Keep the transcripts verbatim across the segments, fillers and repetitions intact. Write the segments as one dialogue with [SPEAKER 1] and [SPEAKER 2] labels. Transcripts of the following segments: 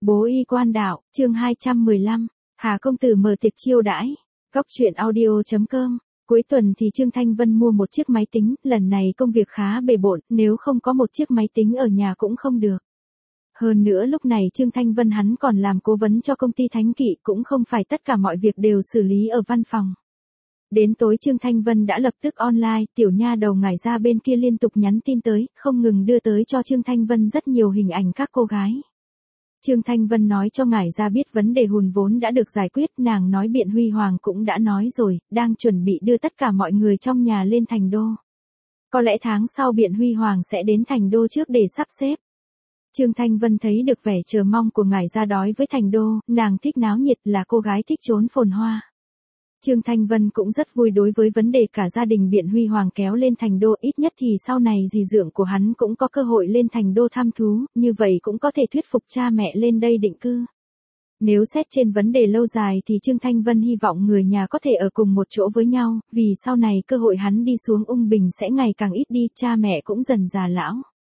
[SPEAKER 1] Bố y quan đạo, chương hai trăm mười lăm, Hà công tử mở tiệc chiêu đãi. Góc truyện audio chấm com. Cuối tuần thì Trương Thanh Vân mua một chiếc máy tính, lần này công việc khá bề bộn, nếu không có một chiếc máy tính ở nhà cũng không được. Hơn nữa lúc này Trương Thanh Vân hắn còn làm cố vấn cho công ty Thánh Kỵ, cũng không phải tất cả mọi việc đều xử lý ở văn phòng. Đến tối Trương Thanh Vân đã lập tức online, tiểu nha đầu ngải ra bên kia liên tục nhắn tin tới, không ngừng đưa tới cho Trương Thanh Vân rất nhiều hình ảnh các cô gái. Trương Thanh Vân nói cho ngải ra biết vấn đề hùn vốn đã được giải quyết, nàng nói Biện Huy Hoàng cũng đã nói rồi, đang chuẩn bị đưa tất cả mọi người trong nhà lên Thành Đô. Có lẽ tháng sau Biện Huy Hoàng sẽ đến Thành Đô trước để sắp xếp. Trương Thanh Vân thấy được vẻ chờ mong của ngải ra đói với Thành Đô, nàng thích náo nhiệt, là cô gái thích trốn phồn hoa. Trương Thanh Vân cũng rất vui đối với vấn đề cả gia đình Biện Huy Hoàng kéo lên Thành Đô, ít nhất thì sau này dì dượng của hắn cũng có cơ hội lên Thành Đô thăm thú, như vậy cũng có thể thuyết phục cha mẹ lên đây định cư. Nếu xét trên vấn đề lâu dài thì Trương Thanh Vân hy vọng người nhà có thể ở cùng một chỗ với nhau, vì sau này cơ hội hắn đi xuống Ung Bình sẽ ngày càng ít đi, cha mẹ cũng dần già lão.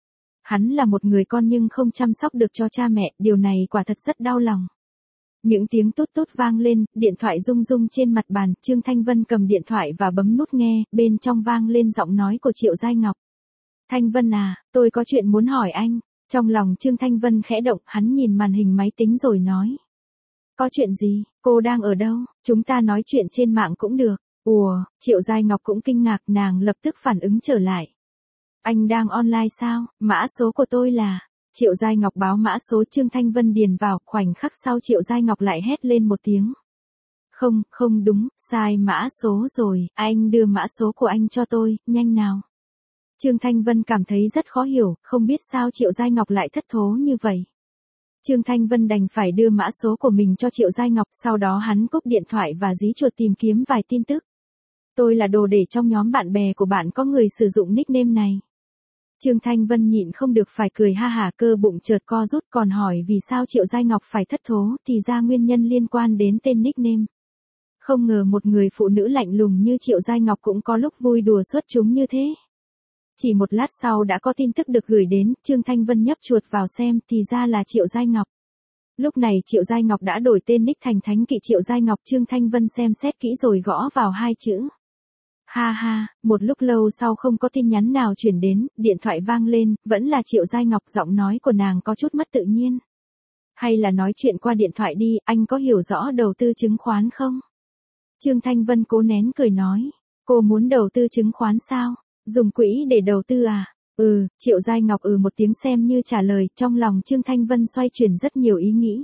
[SPEAKER 1] Hắn là một người con nhưng không chăm sóc được cho cha mẹ, điều này quả thật rất đau lòng. Những tiếng tút tút vang lên, điện thoại rung rung trên mặt bàn, Trương Thanh Vân cầm điện thoại và bấm nút nghe, bên trong vang lên giọng nói của Triệu Giai Ngọc. Thanh Vân à, tôi có chuyện muốn hỏi anh. Trong lòng Trương Thanh Vân khẽ động, hắn nhìn màn hình máy tính rồi nói. Có chuyện gì, cô đang ở đâu, chúng ta nói chuyện trên mạng cũng được. Ủa, Triệu Giai Ngọc cũng kinh ngạc, nàng lập tức phản ứng trở lại. Anh đang online sao, mã số của tôi là... Triệu Giai Ngọc báo mã số, Trương Thanh Vân điền vào, khoảnh khắc sau Triệu Giai Ngọc lại hét lên một tiếng. Không, không đúng, sai mã số rồi, anh đưa mã số của anh cho tôi, nhanh nào. Trương Thanh Vân cảm thấy rất khó hiểu, không biết sao Triệu Giai Ngọc lại thất thố như vậy. Trương Thanh Vân đành phải đưa mã số của mình cho Triệu Giai Ngọc, sau đó hắn cúp điện thoại và dí chuột tìm kiếm vài tin tức. Tôi là đồ để trong nhóm bạn bè của bạn có người sử dụng nickname này. Trương Thanh Vân nhịn không được phải cười ha hả, cơ bụng chợt co rút, còn hỏi vì sao Triệu Giai Ngọc phải thất thố thì ra nguyên nhân liên quan đến tên nickname. Không ngờ một người phụ nữ lạnh lùng như Triệu Giai Ngọc cũng có lúc vui đùa xuất chúng như thế. Chỉ một lát sau đã có tin tức được gửi đến, Trương Thanh Vân nhấp chuột vào xem thì ra là Triệu Giai Ngọc. Lúc này Triệu Giai Ngọc đã đổi tên nick thành Thánh Kỵ Triệu Giai Ngọc, Trương Thanh Vân xem xét kỹ rồi gõ vào hai chữ. Ha ha, một lúc lâu sau không có tin nhắn nào chuyển đến, điện thoại vang lên, vẫn là Triệu Giai Ngọc, giọng nói của nàng có chút mất tự nhiên. Hay là nói chuyện qua điện thoại đi, anh có hiểu rõ đầu tư chứng khoán không? Trương Thanh Vân cố nén cười nói, cô muốn đầu tư chứng khoán sao? Dùng quỹ để đầu tư à? Ừ, Triệu Giai Ngọc ừ một tiếng xem như trả lời, trong lòng Trương Thanh Vân xoay chuyển rất nhiều ý nghĩ.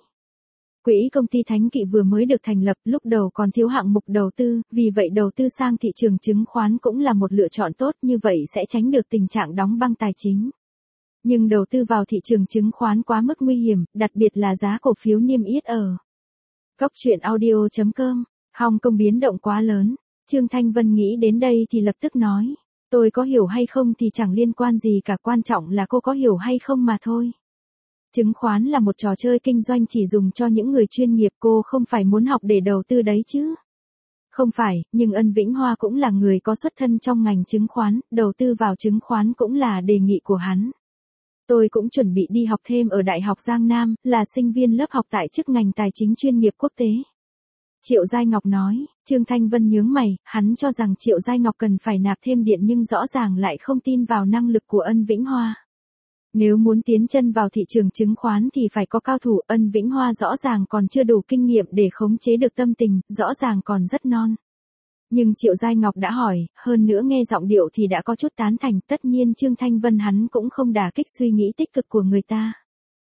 [SPEAKER 1] Quỹ công ty Thánh Kỵ vừa mới được thành lập, lúc đầu còn thiếu hạng mục đầu tư, vì vậy đầu tư sang thị trường chứng khoán cũng là một lựa chọn tốt, như vậy sẽ tránh được tình trạng đóng băng tài chính. Nhưng đầu tư vào thị trường chứng khoán quá mức nguy hiểm, đặc biệt là giá cổ phiếu niêm yết ở góc truyện audio chấm com, Hồng Kông biến động quá lớn. Trương Thanh Vân nghĩ đến đây thì lập tức nói, tôi có hiểu hay không thì chẳng liên quan gì cả, quan trọng là cô có hiểu hay không mà thôi. Chứng khoán là một trò chơi kinh doanh chỉ dùng cho những người chuyên nghiệp, cô không phải muốn học để đầu tư đấy chứ. Không phải, nhưng Ân Vĩnh Hoa cũng là người có xuất thân trong ngành chứng khoán, đầu tư vào chứng khoán cũng là đề nghị của hắn. Tôi cũng chuẩn bị đi học thêm ở Đại học Giang Nam, là sinh viên lớp học tại chức ngành tài chính chuyên nghiệp quốc tế. Triệu Giai Ngọc nói, Trương Thanh Vân nhướng mày, hắn cho rằng Triệu Giai Ngọc cần phải nạp thêm điện nhưng rõ ràng lại không tin vào năng lực của Ân Vĩnh Hoa. Nếu muốn tiến chân vào thị trường chứng khoán thì phải có cao thủ, Ân Vĩnh Hoa rõ ràng còn chưa đủ kinh nghiệm để khống chế được tâm tình, rõ ràng còn rất non. Nhưng Triệu Giai Ngọc đã hỏi, hơn nữa nghe giọng điệu thì đã có chút tán thành, tất nhiên Trương Thanh Vân hắn cũng không đả kích suy nghĩ tích cực của người ta.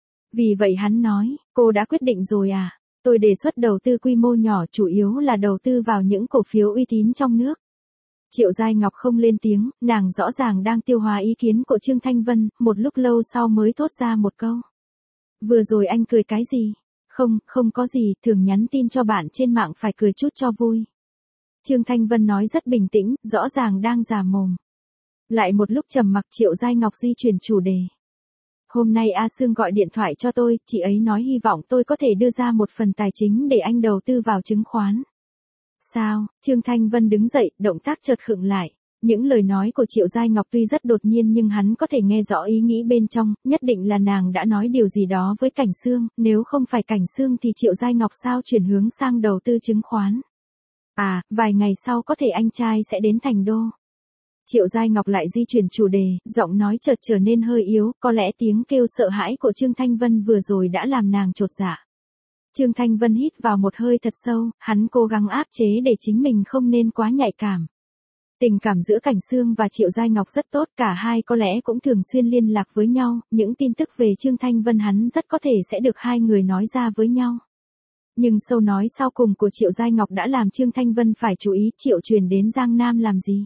[SPEAKER 1] Vì vậy hắn nói, cô đã quyết định rồi à? Tôi đề xuất đầu tư quy mô nhỏ, chủ yếu là đầu tư vào những cổ phiếu uy tín trong nước. Triệu Giai Ngọc không lên tiếng, nàng rõ ràng đang tiêu hóa ý kiến của Trương Thanh Vân, một lúc lâu sau mới thốt ra một câu. Vừa rồi anh cười cái gì? Không, không có gì, thường nhắn tin cho bạn trên mạng phải cười chút cho vui. Trương Thanh Vân nói rất bình tĩnh, rõ ràng đang già mồm. Lại một lúc trầm mặc, Triệu Giai Ngọc di chuyển chủ đề. Hôm nay A Sương gọi điện thoại cho tôi, chị ấy nói hy vọng tôi có thể đưa ra một phần tài chính để anh đầu tư vào chứng khoán. Sao? Trương Thanh Vân đứng dậy, động tác chợt khựng lại. Những lời nói của Triệu Giai Ngọc tuy rất đột nhiên nhưng hắn có thể nghe rõ ý nghĩ bên trong, nhất định là nàng đã nói điều gì đó với Cảnh Sương, nếu không phải Cảnh Sương thì Triệu Giai Ngọc sao chuyển hướng sang đầu tư chứng khoán. À, vài ngày sau có thể anh trai sẽ đến Thành Đô. Triệu Giai Ngọc lại di chuyển chủ đề, giọng nói chợt trở nên hơi yếu, có lẽ tiếng kêu sợ hãi của Trương Thanh Vân vừa rồi đã làm nàng chột dạ. Trương Thanh Vân hít vào một hơi thật sâu, hắn cố gắng áp chế để chính mình không nên quá nhạy cảm. Tình cảm giữa Cảnh Sương và Triệu Giai Ngọc rất tốt, cả hai có lẽ cũng thường xuyên liên lạc với nhau, những tin tức về Trương Thanh Vân hắn rất có thể sẽ được hai người nói ra với nhau. Nhưng câu nói sau cùng của Triệu Giai Ngọc đã làm Trương Thanh Vân phải chú ý Triệu Truyền đến Giang Nam làm gì.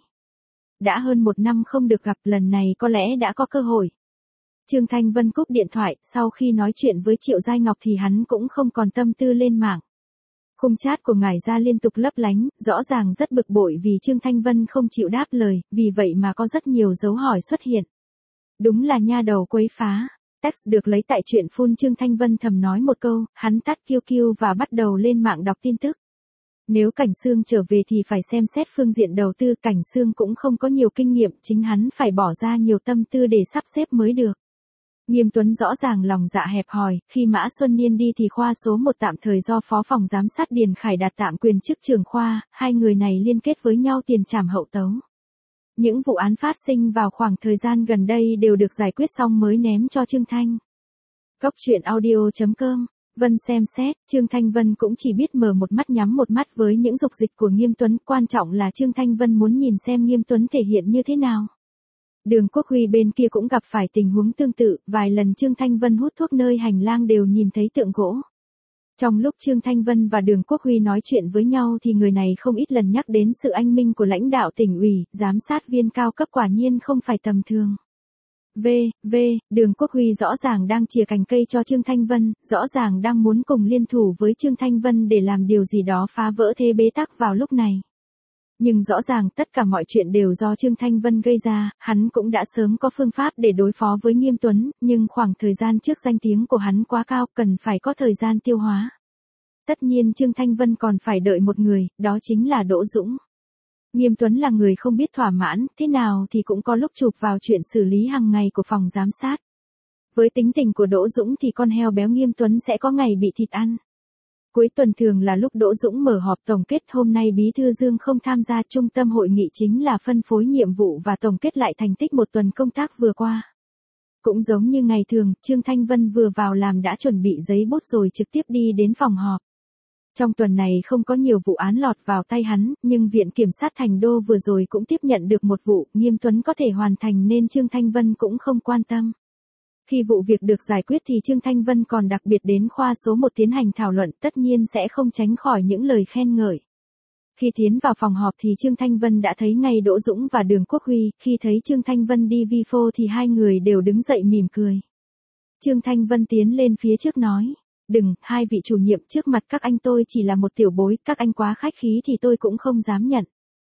[SPEAKER 1] Đã hơn một năm không được gặp, lần này có lẽ đã có cơ hội. Trương Thanh Vân cúp điện thoại, sau khi nói chuyện với Triệu Giai Ngọc thì hắn cũng không còn tâm tư lên mạng. Khung chat của ngài ra liên tục lấp lánh, rõ ràng rất bực bội vì Trương Thanh Vân không chịu đáp lời, vì vậy mà có rất nhiều dấu hỏi xuất hiện. Đúng là nha đầu quấy phá. Text được lấy tại chuyện phun Trương Thanh Vân thầm nói một câu, hắn tắt kiu kiu và bắt đầu lên mạng đọc tin tức. Nếu Cảnh Sương trở về thì phải xem xét phương diện đầu tư, Cảnh Sương cũng không có nhiều kinh nghiệm, chính hắn phải bỏ ra nhiều tâm tư để sắp xếp mới được. Nghiêm Tuấn rõ ràng lòng dạ hẹp hòi, khi Mã Xuân Niên đi thì khoa số một tạm thời do Phó phòng giám sát Điền Khải đạt tạm quyền chức trưởng khoa, hai người này liên kết với nhau tiền trảm hậu tấu. Những vụ án phát sinh vào khoảng thời gian gần đây đều được giải quyết xong mới ném cho Trương Thanh. Góc truyện audio chấm com. Vân xem xét, Trương Thanh Vân cũng chỉ biết mở một mắt nhắm một mắt với những dục dịch của Nghiêm Tuấn, quan trọng là Trương Thanh Vân muốn nhìn xem Nghiêm Tuấn thể hiện như thế nào. Đường Quốc Huy bên kia cũng gặp phải tình huống tương tự, vài lần Trương Thanh Vân hút thuốc nơi hành lang đều nhìn thấy tượng gỗ. Trong lúc Trương Thanh Vân và Đường Quốc Huy nói chuyện với nhau thì người này không ít lần nhắc đến sự anh minh của lãnh đạo tỉnh ủy, giám sát viên cao cấp quả nhiên không phải tầm thường. V, V, Đường Quốc Huy rõ ràng đang chìa cành cây cho Trương Thanh Vân, rõ ràng đang muốn cùng liên thủ với Trương Thanh Vân để làm điều gì đó phá vỡ thế bế tắc vào lúc này. Nhưng rõ ràng tất cả mọi chuyện đều do Trương Thanh Vân gây ra, hắn cũng đã sớm có phương pháp để đối phó với Nghiêm Tuấn, nhưng khoảng thời gian trước danh tiếng của hắn quá cao, cần phải có thời gian tiêu hóa. Tất nhiên Trương Thanh Vân còn phải đợi một người, đó chính là Đỗ Dũng. Nghiêm Tuấn là người không biết thỏa mãn, thế nào thì cũng có lúc chụp vào chuyện xử lý hàng ngày của phòng giám sát. Với tính tình của Đỗ Dũng thì con heo béo Nghiêm Tuấn sẽ có ngày bị thịt ăn. Cuối tuần thường là lúc Đỗ Dũng mở họp tổng kết, hôm nay Bí thư Dương không tham gia, trung tâm hội nghị chính là phân phối nhiệm vụ và tổng kết lại thành tích một tuần công tác vừa qua. Cũng giống như ngày thường, Trương Thanh Vân vừa vào làm đã chuẩn bị giấy bút rồi trực tiếp đi đến phòng họp. Trong tuần này không có nhiều vụ án lọt vào tay hắn, nhưng Viện Kiểm sát Thành Đô vừa rồi cũng tiếp nhận được một vụ, Nghiêm Tuấn có thể hoàn thành nên Trương Thanh Vân cũng không quan tâm. Khi vụ việc được giải quyết thì Trương Thanh Vân còn đặc biệt đến khoa số một tiến hành thảo luận, tất nhiên sẽ không tránh khỏi những lời khen ngợi. Khi tiến vào phòng họp thì Trương Thanh Vân đã thấy ngay Đỗ Dũng và Đường Quốc Huy, khi thấy Trương Thanh Vân đi vi phô thì hai người đều đứng dậy mỉm cười. Trương Thanh Vân tiến lên phía trước nói, đừng, hai vị chủ nhiệm, trước mặt các anh tôi chỉ là một tiểu bối, các anh quá khách khí thì tôi cũng không dám nhận.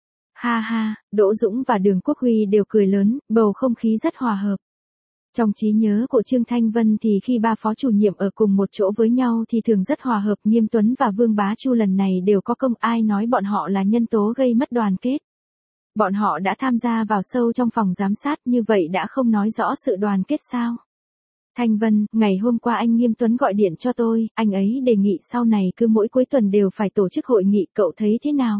[SPEAKER 1] Ha ha, Đỗ Dũng và Đường Quốc Huy đều cười lớn, bầu không khí rất hòa hợp. Trong trí nhớ của Trương Thanh Vân thì khi ba phó chủ nhiệm ở cùng một chỗ với nhau thì thường rất hòa hợp, Nghiêm Tuấn và Vương Bá Chu lần này đều có công, ai nói bọn họ là nhân tố gây mất đoàn kết. Bọn họ đã tham gia vào sâu trong phòng giám sát, như vậy đã không nói rõ sự đoàn kết sao? Thanh Vân, ngày hôm qua anh Nghiêm Tuấn gọi điện cho tôi, anh ấy đề nghị sau này cứ mỗi cuối tuần đều phải tổ chức hội nghị, cậu thấy thế nào?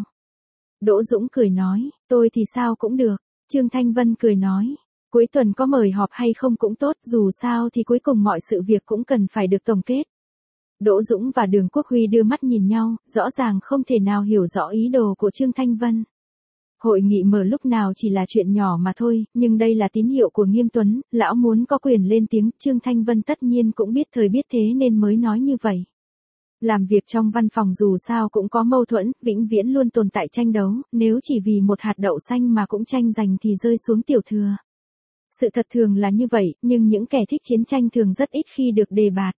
[SPEAKER 1] Đỗ Dũng cười nói, tôi thì sao cũng được. Trương Thanh Vân cười nói, cuối tuần có mời họp hay không cũng tốt, dù sao thì cuối cùng mọi sự việc cũng cần phải được tổng kết. Đỗ Dũng và Đường Quốc Huy đưa mắt nhìn nhau, rõ ràng không thể nào hiểu rõ ý đồ của Trương Thanh Vân. Hội nghị mở lúc nào chỉ là chuyện nhỏ mà thôi, nhưng đây là tín hiệu của Nghiêm Tuấn, lão muốn có quyền lên tiếng, Trương Thanh Vân tất nhiên cũng biết thời biết thế nên mới nói như vậy. Làm việc trong văn phòng dù sao cũng có mâu thuẫn, vĩnh viễn luôn tồn tại tranh đấu, nếu chỉ vì một hạt đậu xanh mà cũng tranh giành thì rơi xuống tiểu thừa. Sự thật thường là như vậy, nhưng những kẻ thích chiến tranh thường rất ít khi được đề bạt.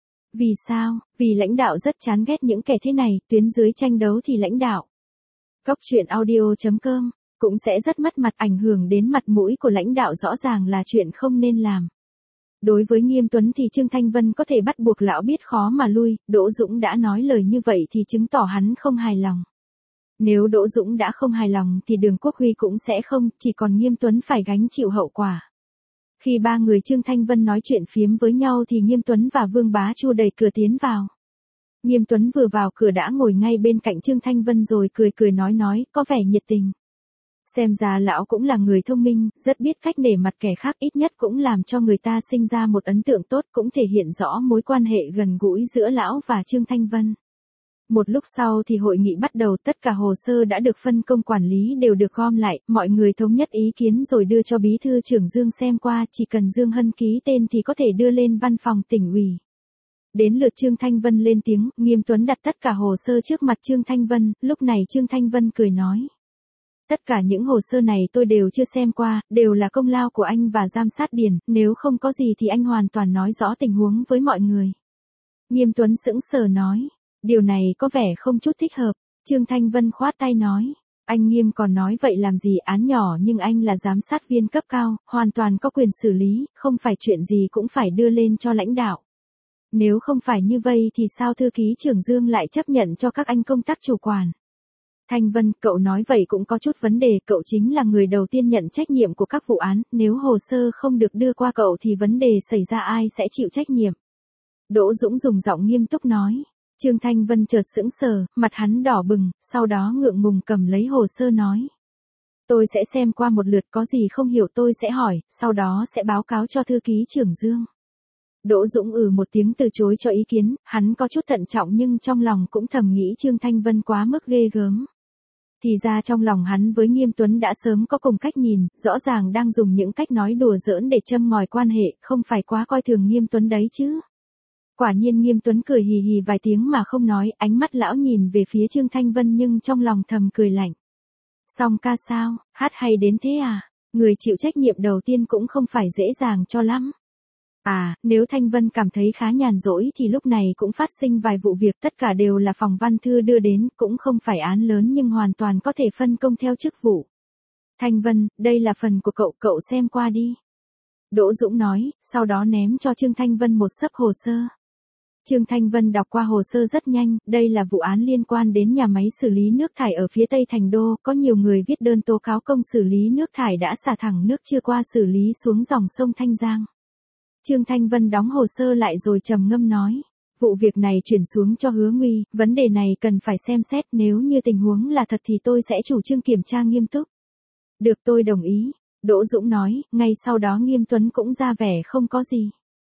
[SPEAKER 1] Vì sao? Vì lãnh đạo rất chán ghét những kẻ thế này, tuyến dưới tranh đấu thì lãnh đạo. Góc truyện audio chấm com cũng sẽ rất mất mặt, ảnh hưởng đến mặt mũi của lãnh đạo, rõ ràng là chuyện không nên làm. Đối với Nghiêm Tuấn thì Trương Thanh Vân có thể bắt buộc lão biết khó mà lui, Đỗ Dũng đã nói lời như vậy thì chứng tỏ hắn không hài lòng. Nếu Đỗ Dũng đã không hài lòng thì Đường Quốc Huy cũng sẽ không, chỉ còn Nghiêm Tuấn phải gánh chịu hậu quả. Khi ba người Trương Thanh Vân nói chuyện phiếm với nhau thì Nghiêm Tuấn và Vương Bá Chu đẩy cửa tiến vào. Nghiêm Tuấn vừa vào cửa đã ngồi ngay bên cạnh Trương Thanh Vân rồi cười cười nói nói, có vẻ nhiệt tình. Xem ra lão cũng là người thông minh, rất biết cách nể mặt kẻ khác, ít nhất cũng làm cho người ta sinh ra một ấn tượng tốt, cũng thể hiện rõ mối quan hệ gần gũi giữa lão và Trương Thanh Vân. Một lúc sau thì hội nghị bắt đầu, tất cả hồ sơ đã được phân công quản lý đều được gom lại, mọi người thống nhất ý kiến rồi đưa cho bí thư trưởng Dương xem qua, chỉ cần Dương Hân ký tên thì có thể đưa lên văn phòng tỉnh ủy. Đến lượt Trương Thanh Vân lên tiếng, Nghiêm Tuấn đặt tất cả hồ sơ trước mặt Trương Thanh Vân, lúc này Trương Thanh Vân cười nói. Tất cả những hồ sơ này tôi đều chưa xem qua, đều là công lao của anh và giám sát Điền, nếu không có gì thì anh hoàn toàn nói rõ tình huống với mọi người. Nghiêm Tuấn sững sờ nói, điều này có vẻ không chút thích hợp. Trương Thanh Vân khoát tay nói, anh Nghiêm còn nói vậy làm gì, án nhỏ nhưng anh là giám sát viên cấp cao, hoàn toàn có quyền xử lý, không phải chuyện gì cũng phải đưa lên cho lãnh đạo. Nếu không phải như vậy thì sao thư ký trưởng Dương lại chấp nhận cho các anh công tác chủ quản? Thanh Vân, cậu nói vậy cũng có chút vấn đề, cậu chính là người đầu tiên nhận trách nhiệm của các vụ án, nếu hồ sơ không được đưa qua cậu thì vấn đề xảy ra ai sẽ chịu trách nhiệm? Đỗ Dũng dùng giọng nghiêm túc nói. Trương Thanh Vân chợt sững sờ, mặt hắn đỏ bừng, sau đó ngượng ngùng cầm lấy hồ sơ nói. Tôi sẽ xem qua một lượt, có gì không hiểu tôi sẽ hỏi, sau đó sẽ báo cáo cho thư ký trưởng Dương. Đỗ Dũng ừ một tiếng từ chối cho ý kiến, hắn có chút thận trọng nhưng trong lòng cũng thầm nghĩ Trương Thanh Vân quá mức ghê gớm. Thì ra trong lòng hắn với Nghiêm Tuấn đã sớm có cùng cách nhìn, rõ ràng đang dùng những cách nói đùa giỡn để châm ngòi quan hệ, không phải quá coi thường Nghiêm Tuấn đấy chứ. Quả nhiên Nghiêm Tuấn cười hì hì vài tiếng mà không nói, ánh mắt lão nhìn về phía Trương Thanh Vân nhưng trong lòng thầm cười lạnh. Song ca sao, hát hay đến thế à, người chịu trách nhiệm đầu tiên cũng không phải dễ dàng cho lắm. À, nếu Thanh Vân cảm thấy khá nhàn rỗi thì lúc này cũng phát sinh vài vụ việc, tất cả đều là phòng văn thư đưa đến, cũng không phải án lớn nhưng hoàn toàn có thể phân công theo chức vụ. Thanh Vân, đây là phần của cậu, cậu xem qua đi. Đỗ Dũng nói, sau đó ném cho Trương Thanh Vân một xấp hồ sơ. Trương Thanh Vân đọc qua hồ sơ rất nhanh, đây là vụ án liên quan đến nhà máy xử lý nước thải ở phía tây thành đô, có nhiều người viết đơn tố cáo công xử lý nước thải đã xả thẳng nước chưa qua xử lý xuống dòng sông Thanh Giang. Trương Thanh Vân đóng hồ sơ lại rồi trầm ngâm nói, vụ việc này chuyển xuống cho Hứa Nguy, vấn đề này cần phải xem xét, nếu như tình huống là thật thì tôi sẽ chủ trương kiểm tra nghiêm túc. Được, tôi đồng ý, Đỗ Dũng nói, ngay sau đó Nghiêm Tuấn cũng ra vẻ không có gì.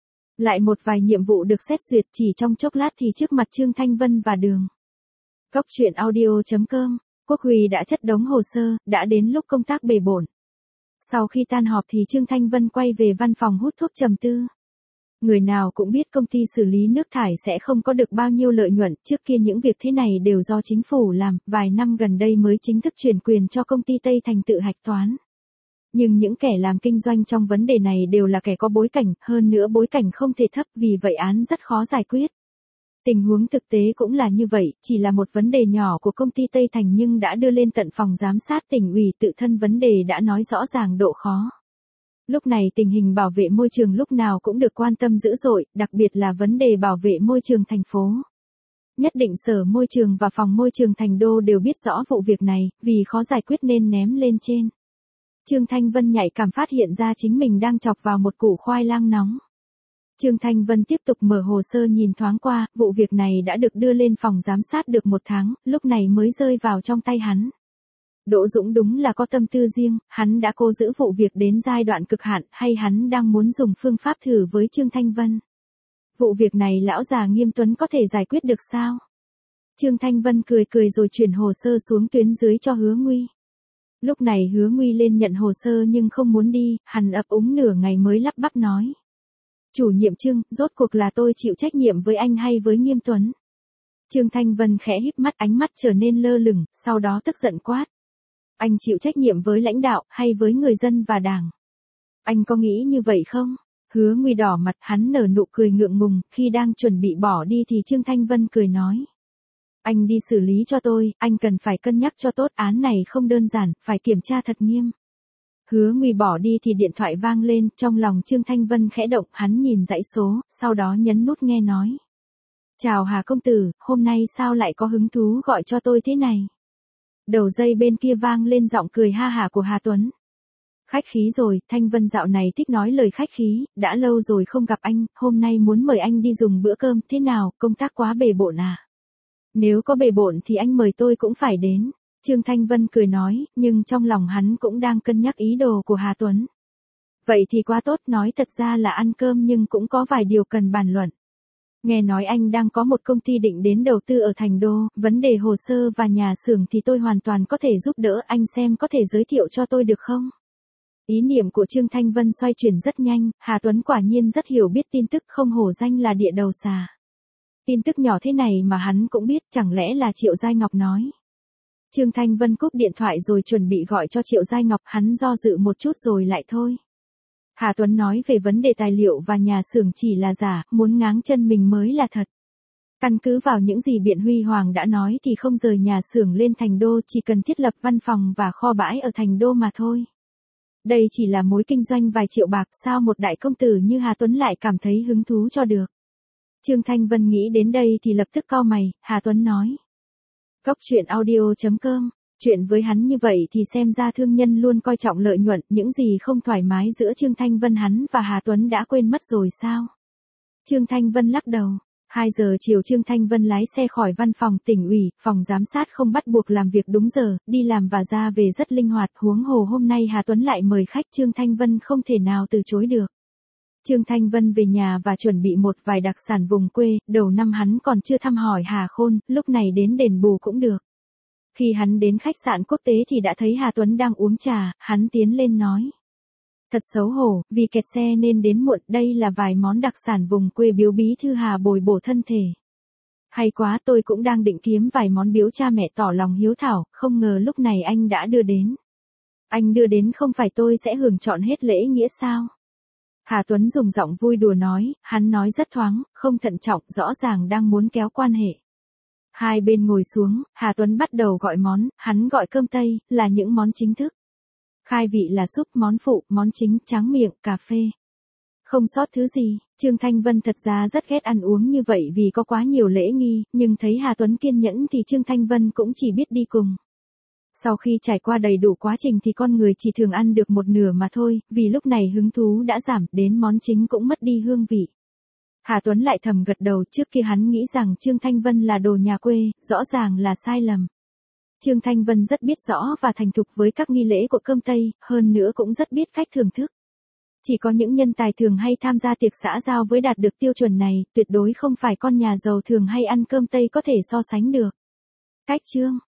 [SPEAKER 1] Lại một vài nhiệm vụ được xét duyệt, chỉ trong chốc lát thì trước mặt Trương Thanh Vân và Đường. Góc truyện audio chấm com, Quốc Huy đã chất đống hồ sơ, đã đến lúc công tác bề bộn. Sau khi tan họp thì Trương Thanh Vân quay về văn phòng hút thuốc trầm tư. Người nào cũng biết công ty xử lý nước thải sẽ không có được bao nhiêu lợi nhuận, trước kia những việc thế này đều do chính phủ làm, vài năm gần đây mới chính thức chuyển quyền cho công ty Tây Thành tự hạch toán. Nhưng những kẻ làm kinh doanh trong vấn đề này đều là kẻ có bối cảnh, hơn nữa bối cảnh không thể thấp, vì vậy án rất khó giải quyết. Tình huống thực tế cũng là như vậy, chỉ là một vấn đề nhỏ của công ty Tây Thành nhưng đã đưa lên tận phòng giám sát tỉnh ủy, tự thân vấn đề đã nói rõ ràng độ khó. Lúc này tình hình bảo vệ môi trường lúc nào cũng được quan tâm dữ dội, đặc biệt là vấn đề bảo vệ môi trường thành phố. Nhất định Sở Môi trường và Phòng Môi trường Thành Đô đều biết rõ vụ việc này, vì khó giải quyết nên ném lên trên. Trương Thanh Vân nhạy cảm phát hiện ra chính mình đang chọc vào một củ khoai lang nóng. Trương Thanh Vân tiếp tục mở hồ sơ nhìn thoáng qua, vụ việc này đã được đưa lên phòng giám sát được một tháng, lúc này mới rơi vào trong tay hắn. Đỗ Dũng đúng là có tâm tư riêng, hắn đã cố giữ vụ việc đến giai đoạn cực hạn, hay hắn đang muốn dùng phương pháp thử với Trương Thanh Vân. Vụ việc này lão già Nghiêm Tuấn có thể giải quyết được sao? Trương Thanh Vân cười cười rồi chuyển hồ sơ xuống tuyến dưới cho Hứa Nguy. Lúc này Hứa Nguy lên nhận hồ sơ nhưng không muốn đi, hắn ấp úng nửa ngày mới lắp bắp nói. Chủ nhiệm Trương, rốt cuộc là tôi chịu trách nhiệm với anh hay với Nghiêm Tuấn? Trương Thanh Vân khẽ híp mắt, ánh mắt trở nên lơ lửng, sau đó tức giận quát. Anh chịu trách nhiệm với lãnh đạo, hay với người dân và đảng? Anh có nghĩ như vậy không? Hứa Nguy đỏ mặt, hắn nở nụ cười ngượng ngùng, khi đang chuẩn bị bỏ đi thì Trương Thanh Vân cười nói. Anh đi xử lý cho tôi, anh cần phải cân nhắc cho tốt, án này không đơn giản, phải kiểm tra thật nghiêm. Hứa Nguy bỏ đi thì điện thoại vang lên, trong lòng Trương Thanh Vân khẽ động, hắn nhìn dãy số, sau đó nhấn nút nghe nói. Chào Hà công tử, hôm nay sao lại có hứng thú gọi cho tôi thế này? Đầu dây bên kia vang lên giọng cười ha hả của Hà Tuấn. Khách khí rồi, Thanh Vân dạo này thích nói lời khách khí, đã lâu rồi không gặp anh, hôm nay muốn mời anh đi dùng bữa cơm, thế nào, công tác quá bề bộn à? Nếu có bề bộn thì anh mời tôi cũng phải đến. Trương Thanh Vân cười nói, nhưng trong lòng hắn cũng đang cân nhắc ý đồ của Hà Tuấn. Vậy thì quá tốt, nói thật ra là ăn cơm nhưng cũng có vài điều cần bàn luận. Nghe nói anh đang có một công ty định đến đầu tư ở Thành Đô, vấn đề hồ sơ và nhà xưởng thì tôi hoàn toàn có thể giúp đỡ, anh xem có thể giới thiệu cho tôi được không? Ý niệm của Trương Thanh Vân xoay chuyển rất nhanh, Hà Tuấn quả nhiên rất hiểu biết tin tức, không hổ danh là địa đầu xà. Tin tức nhỏ thế này mà hắn cũng biết, chẳng lẽ là Triệu Giai Ngọc nói. Trương Thanh Vân cúp điện thoại rồi chuẩn bị gọi cho Triệu Giai Ngọc, hắn do dự một chút rồi lại thôi. Hà Tuấn nói về vấn đề tài liệu và nhà xưởng chỉ là giả, muốn ngáng chân mình mới là thật. Căn cứ vào những gì Biện Huy Hoàng đã nói thì không rời nhà xưởng lên Thành Đô, chỉ cần thiết lập văn phòng và kho bãi ở Thành Đô mà thôi. Đây chỉ là mối kinh doanh vài triệu bạc, sao một đại công tử như Hà Tuấn lại cảm thấy hứng thú cho được. Trương Thanh Vân nghĩ đến đây thì lập tức cau mày, Hà Tuấn nói. Cốc truyện audio chấm com, chuyện với hắn như vậy thì xem ra thương nhân luôn coi trọng lợi nhuận, những gì không thoải mái giữa Trương Thanh Vân hắn và Hà Tuấn đã quên mất rồi sao? Trương Thanh Vân lắc đầu. hai giờ chiều Trương Thanh Vân lái xe khỏi văn phòng tỉnh ủy, phòng giám sát không bắt buộc làm việc đúng giờ, đi làm và ra về rất linh hoạt, huống hồ hôm nay Hà Tuấn lại mời khách, Trương Thanh Vân không thể nào từ chối được. Trương Thanh Vân về nhà và chuẩn bị một vài đặc sản vùng quê, đầu năm hắn còn chưa thăm hỏi Hà Khôn, lúc này đến đền bù cũng được. Khi hắn đến khách sạn quốc tế thì đã thấy Hà Tuấn đang uống trà, hắn tiến lên nói. Thật xấu hổ, vì kẹt xe nên đến muộn, đây là vài món đặc sản vùng quê biếu bí thư Hà bồi bổ thân thể. Hay quá, tôi cũng đang định kiếm vài món biếu cha mẹ tỏ lòng hiếu thảo, không ngờ lúc này anh đã đưa đến. Anh đưa đến không phải tôi sẽ hưởng trọn hết lễ nghĩa sao? Hà Tuấn dùng giọng vui đùa nói, hắn nói rất thoáng, không thận trọng, rõ ràng đang muốn kéo quan hệ. Hai bên ngồi xuống, Hà Tuấn bắt đầu gọi món, hắn gọi cơm Tây, là những món chính thức. Khai vị là súp, món phụ, món chính, tráng miệng, cà phê. Không sót thứ gì, Trương Thanh Vân thật ra rất ghét ăn uống như vậy vì có quá nhiều lễ nghi, nhưng thấy Hà Tuấn kiên nhẫn thì Trương Thanh Vân cũng chỉ biết đi cùng. Sau khi trải qua đầy đủ quá trình thì con người chỉ thường ăn được một nửa mà thôi, vì lúc này hứng thú đã giảm, đến món chính cũng mất đi hương vị. Hà Tuấn lại thầm gật đầu, trước kia hắn nghĩ rằng Trương Thanh Vân là đồ nhà quê, rõ ràng là sai lầm. Trương Thanh Vân rất biết rõ và thành thục với các nghi lễ của cơm Tây, hơn nữa cũng rất biết cách thưởng thức. Chỉ có những nhân tài thường hay tham gia tiệc xã giao với đạt được tiêu chuẩn này, tuyệt đối không phải con nhà giàu thường hay ăn cơm Tây có thể so sánh được. Cách chương